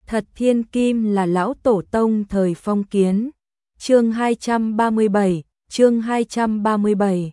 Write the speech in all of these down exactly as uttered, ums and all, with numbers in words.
Thật thiên kim là lão tổ tông thời phong kiến. Chương hai trăm ba mươi bảy, chương hai trăm ba mươi bảy.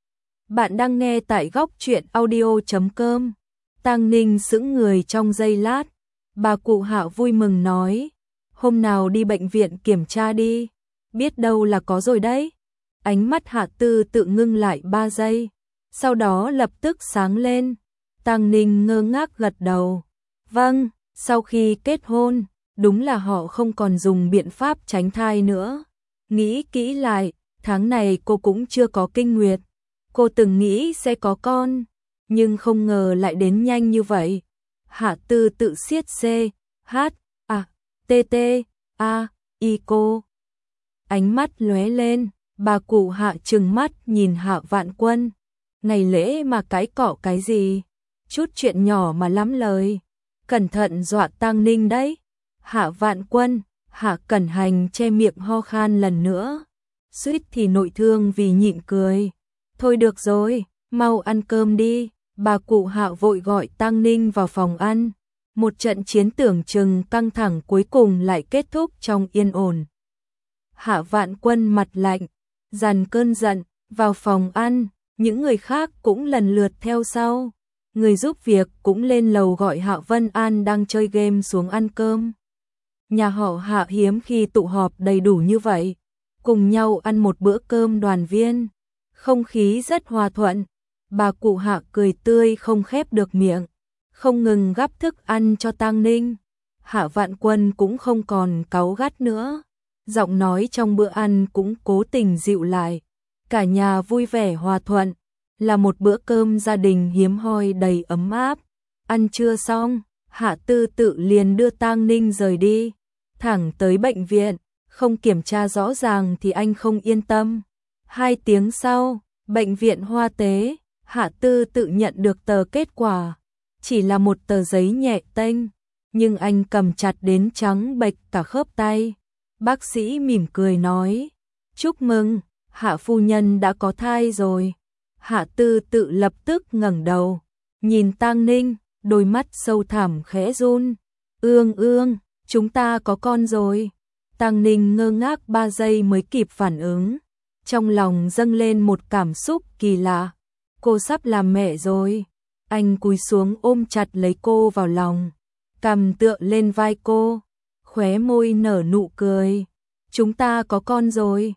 Bạn đang nghe tại góc truyện audio chấm com. Tang Ninh sững người trong giây lát, bà cụ Hạ vui mừng nói, hôm nào đi bệnh viện kiểm tra đi, biết đâu là có rồi đấy. Ánh mắt Hạ Tư tự ngưng lại ba giây, sau đó lập tức sáng lên. Tang Ninh ngơ ngác gật đầu. Vâng, sau khi kết hôn, đúng là họ không còn dùng biện pháp tránh thai nữa. Nghĩ kỹ lại, tháng này cô cũng chưa có kinh nguyệt. Cô từng nghĩ sẽ có con, nhưng không ngờ lại đến nhanh như vậy. Hạ Tư tự siết C, H, A, T, T, A, I cô. Ánh mắt lóe lên, bà cụ Hạ trừng mắt nhìn Hạ Vạn Quân. Ngày lễ mà cái cọ cái gì? Chút chuyện nhỏ mà lắm lời. Cẩn thận dọa Tang Ninh đấy. Hạ Vạn Quân, Hạ Cẩn Hành che miệng ho khan lần nữa. Suýt thì nội thương vì nhịn cười. Thôi được rồi, mau ăn cơm đi. Bà cụ Hạ vội gọi Tang Ninh vào phòng ăn. Một trận chiến tưởng chừng căng thẳng cuối cùng lại kết thúc trong yên ổn. Hạ Vạn Quân mặt lạnh, dằn cơn giận, vào phòng ăn. Những người khác cũng lần lượt theo sau. Người giúp việc cũng lên lầu gọi Hạ Vân An đang chơi game xuống ăn cơm. Nhà họ Hạ hiếm khi tụ họp đầy đủ như vậy, cùng nhau ăn một bữa cơm đoàn viên, không khí rất hòa thuận. Bà cụ Hạ cười tươi không khép được miệng, không ngừng gắp thức ăn cho Tang Ninh. Hạ Vạn Quân cũng không còn cáu gắt nữa, giọng nói trong bữa ăn cũng cố tình dịu lại. Cả nhà vui vẻ hòa thuận, là một bữa cơm gia đình hiếm hoi đầy ấm áp. Ăn trưa xong, Hạ Tư tự liền đưa Tang Ninh rời đi, thẳng tới bệnh viện, không kiểm tra rõ ràng thì anh không yên tâm. Hai tiếng sau, bệnh viện Hoa Tế, Hạ Tư tự nhận được tờ kết quả, chỉ là một tờ giấy nhẹ tênh, nhưng anh cầm chặt đến trắng bệch cả khớp tay. Bác sĩ mỉm cười nói, chúc mừng, Hạ phu nhân đã có thai rồi. Hạ Tư tự lập tức ngẩng đầu, nhìn Tang Ninh, đôi mắt sâu thẳm khẽ run. Ương ương, chúng ta có con rồi. Tang Ninh ngơ ngác ba giây mới kịp phản ứng. Trong lòng dâng lên một cảm xúc kỳ lạ. Cô sắp làm mẹ rồi. Anh cúi xuống ôm chặt lấy cô vào lòng, cằm tựa lên vai cô, khóe môi nở nụ cười. Chúng ta có con rồi.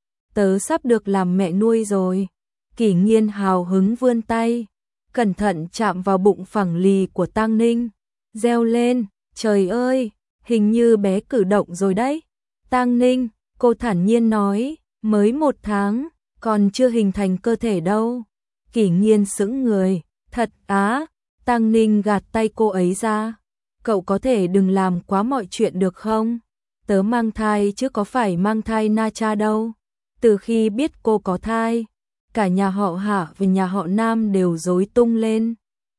Tớ sắp được làm mẹ nuôi rồi. Kỷ Nghiên hào hứng vươn tay, cẩn thận chạm vào bụng phẳng lì của Tang Ninh, reo lên, trời ơi, hình như bé cử động rồi đấy. Tang Ninh, cô thản nhiên nói, mới một tháng, còn chưa hình thành cơ thể đâu. Kỷ Nghiên sững người, thật á. Tang Ninh gạt tay cô ấy ra, cậu có thể đừng làm quá mọi chuyện được không? Tớ mang thai chứ có phải mang thai na cha đâu. Từ khi biết cô có thai, cả nhà họ Hạ và nhà họ Nam đều rối tung lên.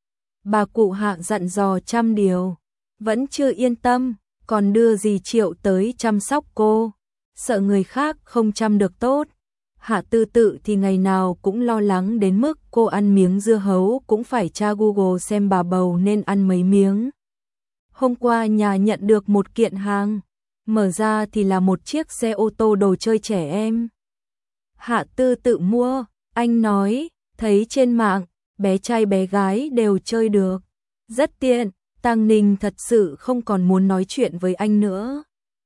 Bà cụ Hạ dặn dò trăm điều, vẫn chưa yên tâm, còn đưa dì Triệu tới chăm sóc cô, sợ người khác không chăm được tốt. Hạ Tư tự thì ngày nào cũng lo lắng đến mức cô ăn miếng dưa hấu cũng phải tra Google xem bà bầu nên ăn mấy miếng. Hôm qua nhà nhận được một kiện hàng, mở ra thì là một chiếc xe ô tô đồ chơi trẻ em. Hạ Tư tự mua. Anh nói, thấy trên mạng, bé trai bé gái đều chơi được. Rất tiện, Tang Ninh thật sự không còn muốn nói chuyện với anh nữa.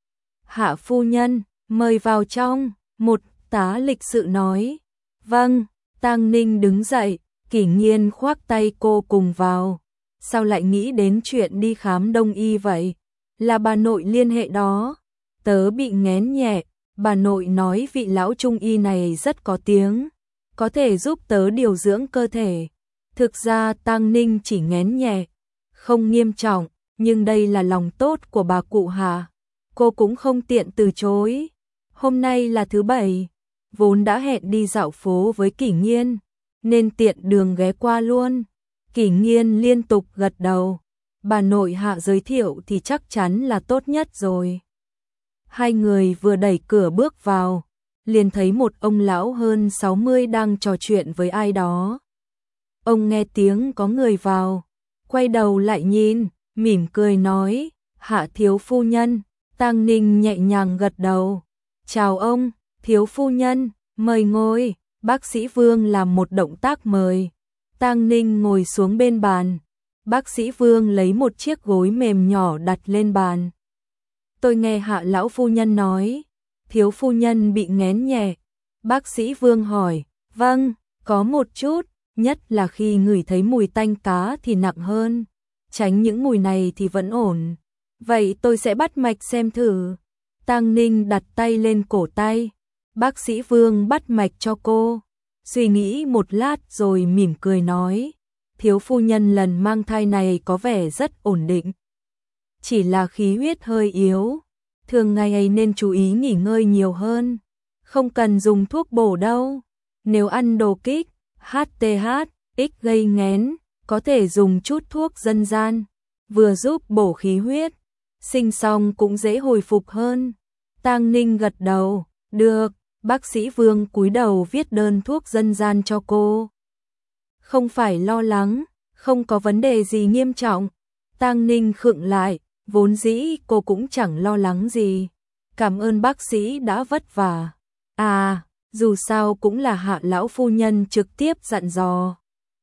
Hạ phu nhân, mời vào trong, một tá lịch sự nói. Vâng, Tang Ninh đứng dậy, Kỷ Nghiên khoác tay cô cùng vào. Sao lại nghĩ đến chuyện đi khám đông y vậy? Là bà nội liên hệ đó. Tớ bị nghén nhẹ, bà nội nói vị lão trung y này rất có tiếng, có thể giúp tớ điều dưỡng cơ thể. Thực ra Tang Ninh chỉ nghén nhẹ, không nghiêm trọng, nhưng đây là lòng tốt của bà cụ Hà, cô cũng không tiện từ chối. Hôm nay là thứ bảy, vốn đã hẹn đi dạo phố với Kỷ Nghiên, nên tiện đường ghé qua luôn. Kỷ Nghiên liên tục gật đầu, bà nội Hạ giới thiệu thì chắc chắn là tốt nhất rồi. Hai người vừa đẩy cửa bước vào, liền thấy một ông lão hơn sáu mươi đang trò chuyện với ai đó. Ông nghe tiếng có người vào, quay đầu lại nhìn, mỉm cười nói, Hạ thiếu phu nhân. Tang Ninh nhẹ nhàng gật đầu. Chào ông, thiếu phu nhân, mời ngồi. Bác sĩ Vương làm một động tác mời. Tang Ninh ngồi xuống bên bàn. Bác sĩ Vương lấy một chiếc gối mềm nhỏ đặt lên bàn. Tôi nghe Hạ lão phu nhân nói, thiếu phu nhân bị nghén nhẹ. Bác sĩ Vương hỏi, vâng, có một chút, nhất là khi ngửi thấy mùi tanh cá thì nặng hơn. Tránh những mùi này thì vẫn ổn. Vậy tôi sẽ bắt mạch xem thử. Tang Ninh đặt tay lên cổ tay. Bác sĩ Vương bắt mạch cho cô. Suy nghĩ một lát rồi mỉm cười nói, thiếu phu nhân lần mang thai này có vẻ rất ổn định. Chỉ là khí huyết hơi yếu. Thường ngày ấy nên chú ý nghỉ ngơi nhiều hơn. Không cần dùng thuốc bổ đâu. Nếu ăn đồ kích, hát tê hát, X gây nghén, có thể dùng chút thuốc dân gian, vừa giúp bổ khí huyết, sinh xong cũng dễ hồi phục hơn. Tang Ninh gật đầu, được. Bác sĩ Vương cúi đầu viết đơn thuốc dân gian cho cô. Không phải lo lắng, không có vấn đề gì nghiêm trọng. Tang Ninh khựng lại, vốn dĩ cô cũng chẳng lo lắng gì. Cảm ơn bác sĩ đã vất vả. À, dù sao cũng là Hạ lão phu nhân trực tiếp dặn dò.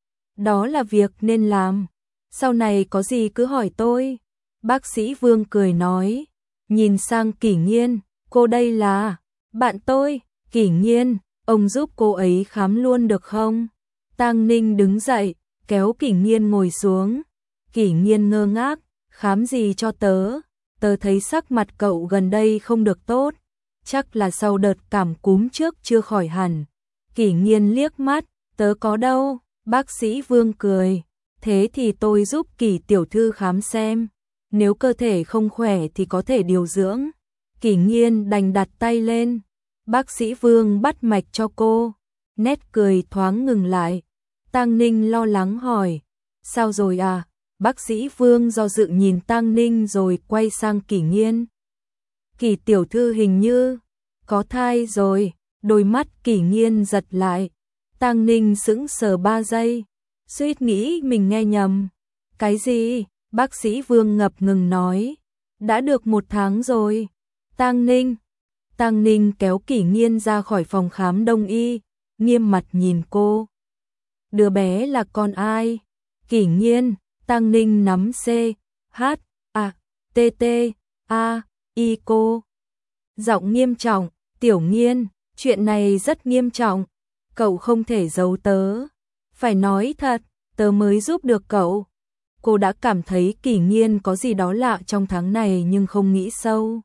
Đó là việc nên làm. Sau này có gì cứ hỏi tôi. Bác sĩ Vương cười nói. Nhìn sang Kỷ Nghiên, cô đây là bạn tôi. Kỷ Nghiên, ông giúp cô ấy khám luôn được không? Tang Ninh đứng dậy, kéo Kỷ Nghiên ngồi xuống. Kỷ Nghiên ngơ ngác, khám gì cho tớ? Tớ thấy sắc mặt cậu gần đây không được tốt. Chắc là sau đợt cảm cúm trước chưa khỏi hẳn. Kỷ Nghiên liếc mắt, tớ có đâu? Bác sĩ Vương cười. Thế thì tôi giúp Kỷ tiểu thư khám xem. Nếu cơ thể không khỏe thì có thể điều dưỡng. Kỷ Nghiên đành đặt tay lên. Bác sĩ Vương bắt mạch cho cô. Nét cười thoáng ngừng lại. Tang Ninh lo lắng hỏi. Sao rồi à? Bác sĩ Vương do dự nhìn Tang Ninh rồi quay sang Kỷ Nghiên. Kỷ tiểu thư hình như có thai rồi. Đôi mắt Kỷ Nghiên giật lại. Tang Ninh sững sờ ba giây. Suýt nghĩ mình nghe nhầm. Cái gì? Bác sĩ Vương ngập ngừng nói. Đã được một tháng rồi. Tang Ninh. Tang Ninh kéo Kỷ Nghiên ra khỏi phòng khám đông y, nghiêm mặt nhìn cô. Đứa bé là con ai? Kỷ Nghiên. Tang Ninh nắm C, H, A, T, T, A, I cô. Giọng nghiêm trọng, Tiểu Nghiên, chuyện này rất nghiêm trọng. Cậu không thể giấu tớ. Phải nói thật, tớ mới giúp được cậu. Cô đã cảm thấy Kỷ Nghiên có gì đó lạ trong tháng này nhưng không nghĩ sâu.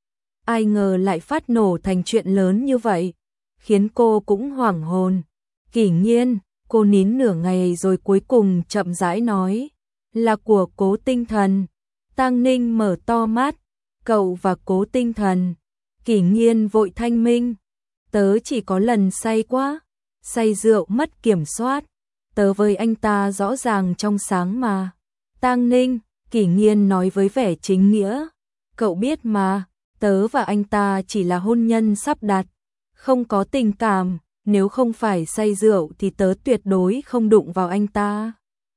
Ai ngờ lại phát nổ thành chuyện lớn như vậy, khiến cô cũng hoảng hồn. Kỷ Nghiên, cô nín nửa ngày rồi cuối cùng chậm rãi nói, là của Cố Tinh Thần. Tang Ninh mở to mắt, cậu và Cố Tinh Thần. Kỷ Nghiên vội thanh minh, tớ chỉ có lần say quá, say rượu mất kiểm soát. Tớ với anh ta rõ ràng trong sáng mà. Tang Ninh, Kỷ Nghiên nói với vẻ chính nghĩa, cậu biết mà. Tớ và anh ta chỉ là hôn nhân sắp đặt, không có tình cảm, nếu không phải say rượu thì tớ tuyệt đối không đụng vào anh ta.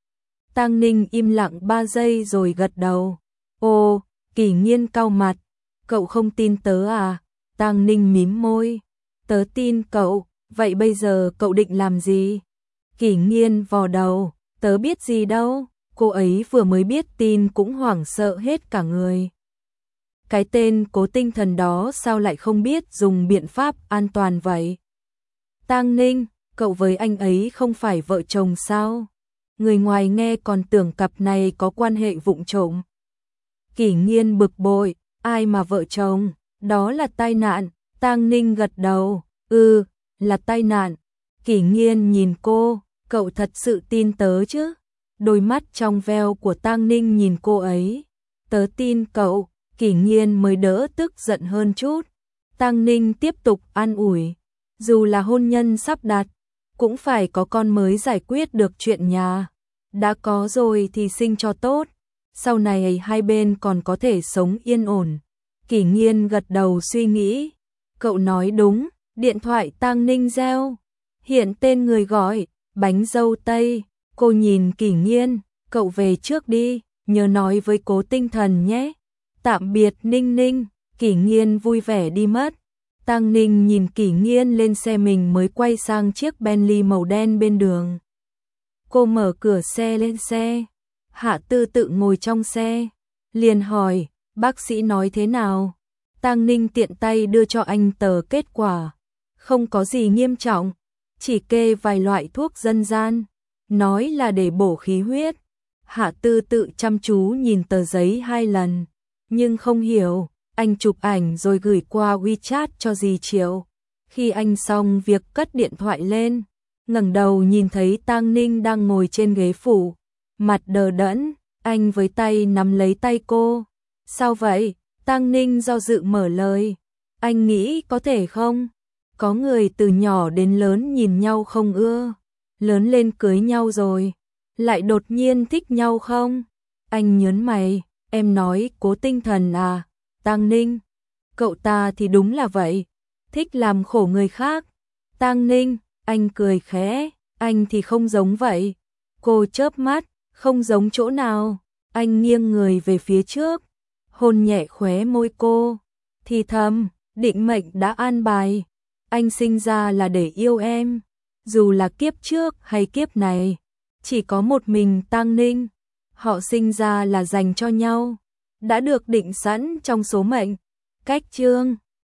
Tang Ninh im lặng ba giây rồi gật đầu. Ồ, Kỷ Nghiên cau mặt, cậu không tin tớ à? Tang Ninh mím môi, tớ tin cậu, vậy bây giờ cậu định làm gì? Kỷ Nghiên vò đầu, tớ biết gì đâu, cô ấy vừa mới biết tin cũng hoảng sợ hết cả người. Cái tên Cố Tinh Thần đó sao lại không biết dùng biện pháp an toàn vậy? Tang Ninh, cậu với anh ấy không phải vợ chồng sao? Người ngoài nghe còn tưởng cặp này có quan hệ vụng trộm. Kỷ Nghiên bực bội, ai mà vợ chồng, đó là tai nạn. Tang Ninh gật đầu, ừ, là tai nạn. Kỷ Nghiên nhìn cô, cậu thật sự tin tớ chứ? Đôi mắt trong veo của Tang Ninh nhìn cô ấy. Tớ tin cậu. Kỷ Nghiên mới đỡ tức giận hơn chút. Tang Ninh tiếp tục an ủi, dù là hôn nhân sắp đặt, cũng phải có con mới giải quyết được chuyện nhà. Đã có rồi thì sinh cho tốt, sau này hai bên còn có thể sống yên ổn. Kỷ Nghiên gật đầu suy nghĩ, cậu nói đúng. Điện thoại Tang Ninh reo, hiện tên người gọi, bánh dâu tây. Cô nhìn Kỷ Nghiên, cậu về trước đi, nhớ nói với Cố Tinh Thần nhé. Tạm biệt Ninh Ninh, Kỷ Nghiên vui vẻ đi mất. Tang Ninh nhìn Kỷ Nghiên lên xe mình mới quay sang chiếc Bentley màu đen bên đường. Cô mở cửa xe lên xe. Hạ Tư Tự ngồi trong xe, liền hỏi, bác sĩ nói thế nào? Tang Ninh tiện tay đưa cho anh tờ kết quả. Không có gì nghiêm trọng, chỉ kê vài loại thuốc dân gian, nói là để bổ khí huyết. Hạ Tư Tự chăm chú nhìn tờ giấy hai lần, nhưng không hiểu. Anh chụp ảnh rồi gửi qua WeChat cho dì Triệu. Khi anh xong việc cất điện thoại lên, ngẩng đầu nhìn thấy Tang Ninh đang ngồi trên ghế phụ, mặt đờ đẫn, anh với tay nắm lấy tay cô. Sao vậy? Tang Ninh do dự mở lời. Anh nghĩ có thể không? Có người từ nhỏ đến lớn nhìn nhau không ưa, lớn lên cưới nhau rồi, lại đột nhiên thích nhau không? Anh nhớn mày, em nói cố tinh thần à? Tang Ninh, cậu ta thì đúng là vậy, thích làm khổ người khác. Tang Ninh, anh cười khẽ, anh thì không giống vậy. Cô chớp mắt, không giống chỗ nào. Anh nghiêng người về phía trước, hôn nhẹ khóe môi cô, thì thầm, định mệnh đã an bài. Anh sinh ra là để yêu em, dù là kiếp trước hay kiếp này, chỉ có một mình Tang Ninh. Họ sinh ra là dành cho nhau, đã được định sẵn trong số mệnh. Cách chương